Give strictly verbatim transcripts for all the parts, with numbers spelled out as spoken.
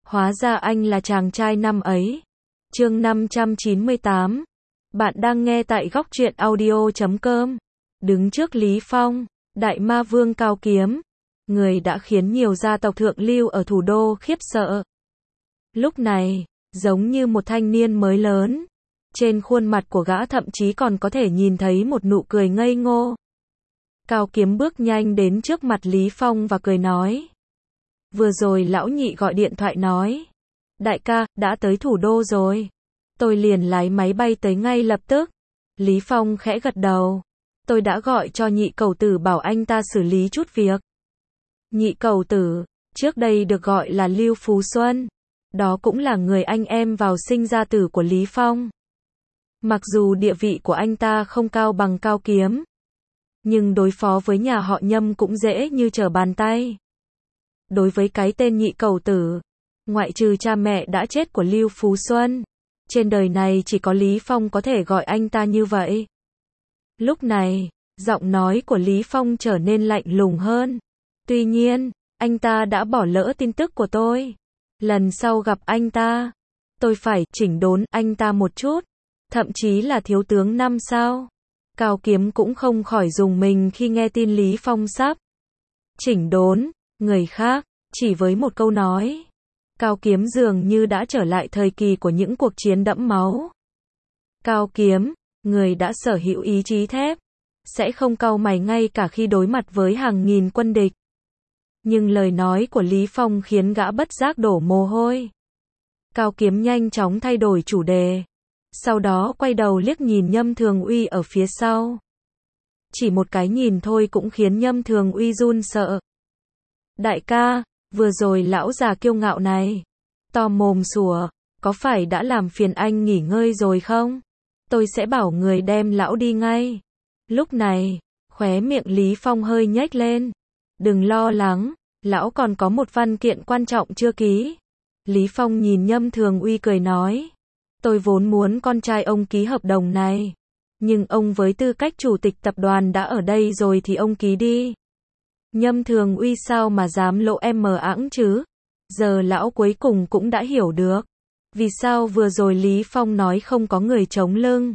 Hóa ra anh là chàng trai năm ấy. Chương năm trăm chín mươi tám. Bạn đang nghe tại góc truyện audio chấm com. Đứng trước Lý Phong, đại ma vương Cao Kiếm, người đã khiến nhiều gia tộc thượng lưu ở thủ đô khiếp sợ. Lúc này, giống như một thanh niên mới lớn, trên khuôn mặt của gã thậm chí còn có thể nhìn thấy một nụ cười ngây ngô. Cao Kiếm bước nhanh đến trước mặt Lý Phong và cười nói. Vừa rồi lão nhị gọi điện thoại nói. Đại ca, đã tới thủ đô rồi. Tôi liền lái máy bay tới ngay lập tức. Lý Phong khẽ gật đầu. Tôi đã gọi cho nhị cẩu tử bảo anh ta xử lý chút việc. Nhị cẩu tử, trước đây được gọi là Lưu Phú Xuân. Đó cũng là người anh em vào sinh ra tử của Lý Phong. Mặc dù địa vị của anh ta không cao bằng Cao Kiếm, nhưng đối phó với nhà họ Nhâm cũng dễ như trở bàn tay. Đối với cái tên nhị cẩu tử, ngoại trừ cha mẹ đã chết của Lưu Phú Xuân, trên đời này chỉ có Lý Phong có thể gọi anh ta như vậy. Lúc này, giọng nói của Lý Phong trở nên lạnh lùng hơn. Tuy nhiên, anh ta đã bỏ lỡ tin tức của tôi. Lần sau gặp anh ta, tôi phải chỉnh đốn anh ta một chút, thậm chí là thiếu tướng năm sao. Cao Kiếm cũng không khỏi rùng mình khi nghe tin Lý Phong sắp chỉnh đốn người khác, chỉ với một câu nói. Cao Kiếm dường như đã trở lại thời kỳ của những cuộc chiến đẫm máu. Cao Kiếm, người đã sở hữu ý chí thép, sẽ không cau mày ngay cả khi đối mặt với hàng nghìn quân địch. Nhưng lời nói của Lý Phong khiến gã bất giác đổ mồ hôi. Cao Kiếm nhanh chóng thay đổi chủ đề. Sau đó quay đầu liếc nhìn Nhâm Thường Uy ở phía sau. Chỉ một cái nhìn thôi cũng khiến Nhâm Thường Uy run sợ. Đại ca, vừa rồi lão già kiêu ngạo này, to mồm sủa, có phải đã làm phiền anh nghỉ ngơi rồi không? Tôi sẽ bảo người đem lão đi ngay. Lúc này, khóe miệng Lý Phong hơi nhếch lên. Đừng lo lắng, lão còn có một văn kiện quan trọng chưa ký. Lý Phong nhìn Nhâm Thường Uy cười nói. Tôi vốn muốn con trai ông ký hợp đồng này. Nhưng ông với tư cách chủ tịch tập đoàn đã ở đây rồi thì ông ký đi. Nhâm Thường Uy sao mà dám lộ em mờ ẵng chứ? Giờ lão cuối cùng cũng đã hiểu được. Vì sao vừa rồi Lý Phong nói không có người chống lưng.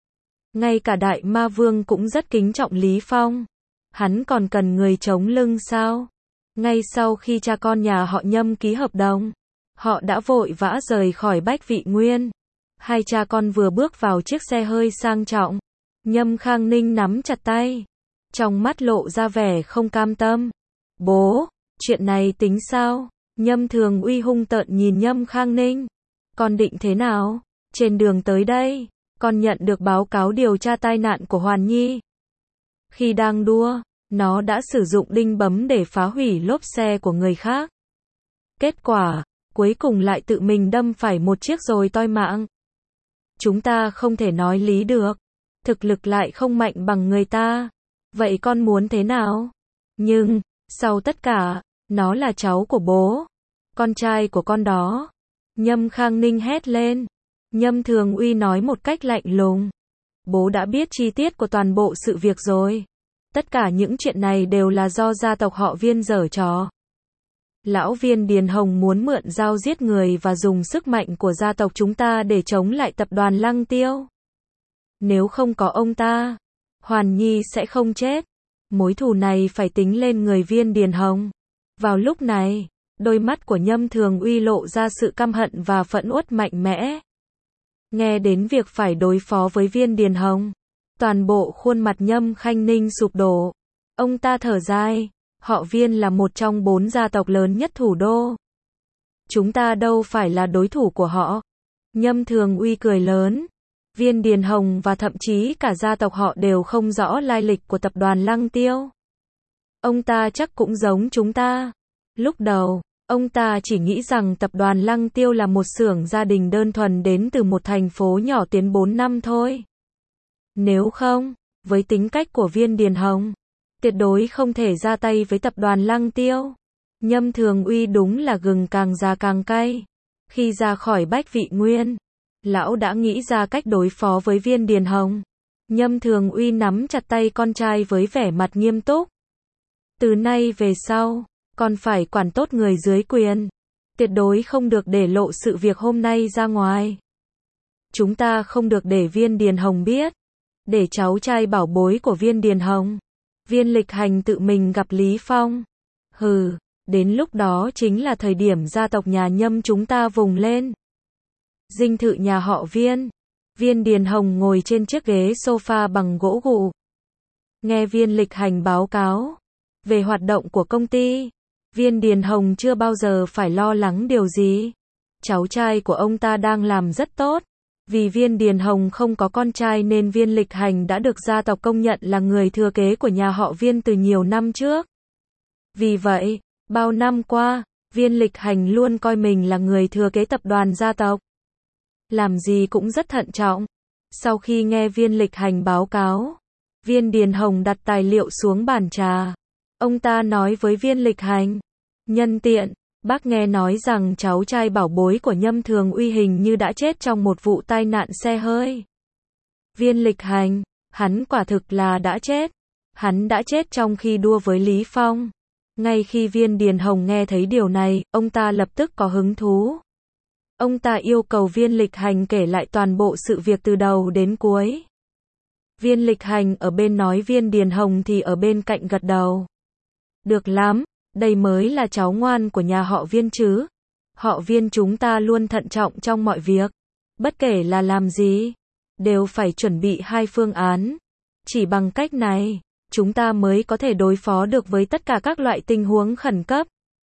Ngay cả đại ma vương cũng rất kính trọng Lý Phong. Hắn còn cần người chống lưng sao? Ngay sau khi cha con nhà họ Nhâm ký hợp đồng, họ đã vội vã rời khỏi Bách Vị Nguyên. Hai cha con vừa bước vào chiếc xe hơi sang trọng. Nhâm Khang Ninh nắm chặt tay, trong mắt lộ ra vẻ không cam tâm. Bố, chuyện này tính sao? Nhâm Thường Uy hung tợn nhìn Nhâm Khang Ninh. Con định thế nào? Trên đường tới đây, con nhận được báo cáo điều tra tai nạn của Hoàn Nhi. Khi đang đua, nó đã sử dụng đinh bấm để phá hủy lốp xe của người khác. Kết quả, cuối cùng lại tự mình đâm phải một chiếc rồi toi mạng. Chúng ta không thể nói lý được. Thực lực lại không mạnh bằng người ta. Vậy con muốn thế nào? Nhưng, sau tất cả, nó là cháu của bố. Con trai của con đó. Nhâm Khang Ninh hét lên. Nhâm Thường Uy nói một cách lạnh lùng. Bố đã biết chi tiết của toàn bộ sự việc rồi. Tất cả những chuyện này đều là do gia tộc họ Viên giở trò. Lão Viên Điền Hồng muốn mượn dao giết người và dùng sức mạnh của gia tộc chúng ta để chống lại tập đoàn Lăng Tiêu. Nếu không có ông ta, Hoàn Nhi sẽ không chết. Mối thù này phải tính lên người Viên Điền Hồng. Vào lúc này, đôi mắt của Nhâm Thường Uy lộ ra sự căm hận và phẫn uất mạnh mẽ. Nghe đến việc phải đối phó với Viên Điền Hồng, toàn bộ khuôn mặt Nhâm Khang Ninh sụp đổ. Ông ta thở dài. Họ Viên là một trong bốn gia tộc lớn nhất thủ đô. Chúng ta đâu phải là đối thủ của họ. Nhâm Thường Uy cười lớn. Viên Điền Hồng và thậm chí cả gia tộc họ đều không rõ lai lịch của tập đoàn Lăng Tiêu. Ông ta chắc cũng giống chúng ta. Lúc đầu, ông ta chỉ nghĩ rằng tập đoàn Lăng Tiêu là một xưởng gia đình đơn thuần đến từ một thành phố nhỏ tiến bốn năm thôi. Nếu không, với tính cách của Viên Điền Hồng, tuyệt đối không thể ra tay với tập đoàn Lăng Tiêu. Nhâm Thường Uy đúng là gừng càng già càng cay. Khi ra khỏi Bách Vị Nguyên, lão đã nghĩ ra cách đối phó với Viên Điền Hồng. Nhâm Thường Uy nắm chặt tay con trai với vẻ mặt nghiêm túc. Từ nay về sau, con phải quản tốt người dưới quyền. Tuyệt đối không được để lộ sự việc hôm nay ra ngoài. Chúng ta không được để Viên Điền Hồng biết. Để cháu trai bảo bối của Viên Điền Hồng, Viên Lịch Hành tự mình gặp Lý Phong. Hừ, đến lúc đó chính là thời điểm gia tộc nhà Nhâm chúng ta vùng lên. Dinh thự nhà họ Viên. Viên Điền Hồng ngồi trên chiếc ghế sofa bằng gỗ gụ. Nghe Viên Lịch Hành báo cáo về hoạt động của công ty, Viên Điền Hồng chưa bao giờ phải lo lắng điều gì. Cháu trai của ông ta đang làm rất tốt. Vì Viên Điền Hồng không có con trai nên Viên Lịch Hành đã được gia tộc công nhận là người thừa kế của nhà họ Viên từ nhiều năm trước. Vì vậy, bao năm qua, Viên Lịch Hành luôn coi mình là người thừa kế tập đoàn gia tộc. Làm gì cũng rất thận trọng. Sau khi nghe Viên Lịch Hành báo cáo, Viên Điền Hồng đặt tài liệu xuống bàn trà. Ông ta nói với Viên Lịch Hành, nhân tiện, bác nghe nói rằng cháu trai bảo bối của Nhâm Thường Uy hình như đã chết trong một vụ tai nạn xe hơi. Viên Lịch Hành, hắn quả thực là đã chết. Hắn đã chết trong khi đua với Lý Phong. Ngay khi Viên Điền Hồng nghe thấy điều này, ông ta lập tức có hứng thú. Ông ta yêu cầu Viên Lịch Hành kể lại toàn bộ sự việc từ đầu đến cuối. Viên Lịch Hành ở bên nói, Viên Điền Hồng thì ở bên cạnh gật đầu. Được lắm, đây mới là cháu ngoan của nhà họ Viên chứ. Họ Viên chúng ta luôn thận trọng trong mọi việc. Bất kể là làm gì, đều phải chuẩn bị hai phương án. Chỉ bằng cách này, chúng ta mới có thể đối phó được với tất cả các loại tình huống khẩn cấp.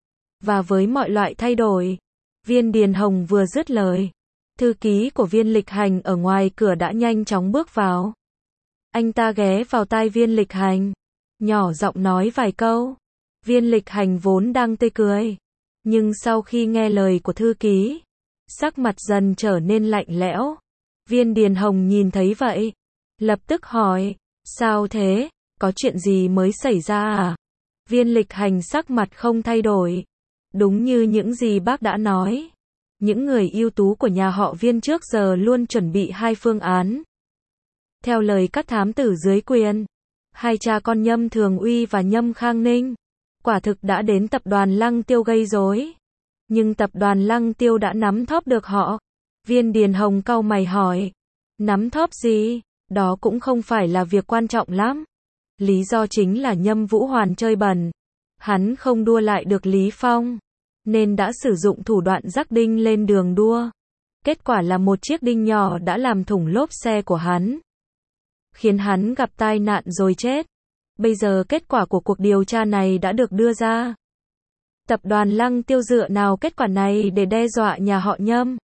Và với mọi loại thay đổi. Viên Điền Hồng vừa dứt lời, thư ký của Viên Lịch Hành ở ngoài cửa đã nhanh chóng bước vào. Anh ta ghé vào tai Viên Lịch Hành, nhỏ giọng nói vài câu. Viên Lịch Hành vốn đang tươi cười, nhưng sau khi nghe lời của thư ký, sắc mặt dần trở nên lạnh lẽo. Viên Điền Hồng nhìn thấy vậy, lập tức hỏi, sao thế, có chuyện gì mới xảy ra à? Viên Lịch Hành sắc mặt không thay đổi. Đúng như những gì bác đã nói, những người ưu tú của nhà họ Viên trước giờ luôn chuẩn bị hai phương án. Theo lời các thám tử dưới quyền, hai cha con Nhâm Thường Uy và Nhâm Khang Ninh quả thực đã đến tập đoàn Lăng Tiêu gây rối. Nhưng tập đoàn Lăng Tiêu đã nắm thóp được họ. Viên Điền Hồng cau mày hỏi, nắm thóp gì? Đó cũng không phải là việc quan trọng lắm. Lý do chính là Nhâm Vũ Hoàn chơi bẩn. Hắn không đua lại được Lý Phong, nên đã sử dụng thủ đoạn rắc đinh lên đường đua. Kết quả là một chiếc đinh nhỏ đã làm thủng lốp xe của hắn, khiến hắn gặp tai nạn rồi chết. Bây giờ kết quả của cuộc điều tra này đã được đưa ra. Tập đoàn Lăng Tiêu dựa nào kết quả này để đe dọa nhà họ Nhâm?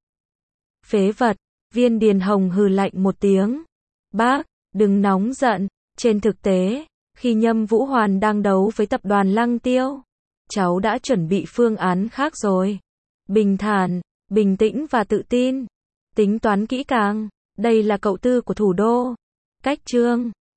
Phế vật. Viên Điền Hồng hừ lạnh một tiếng. Bác, đừng nóng giận. Trên thực tế, khi Nhâm Vũ Hoàn đang đấu với tập đoàn Lăng Tiêu, cháu đã chuẩn bị phương án khác rồi. Bình thản, bình tĩnh và tự tin. Tính toán kỹ càng. Đây là cậu tư của thủ đô. Cách chương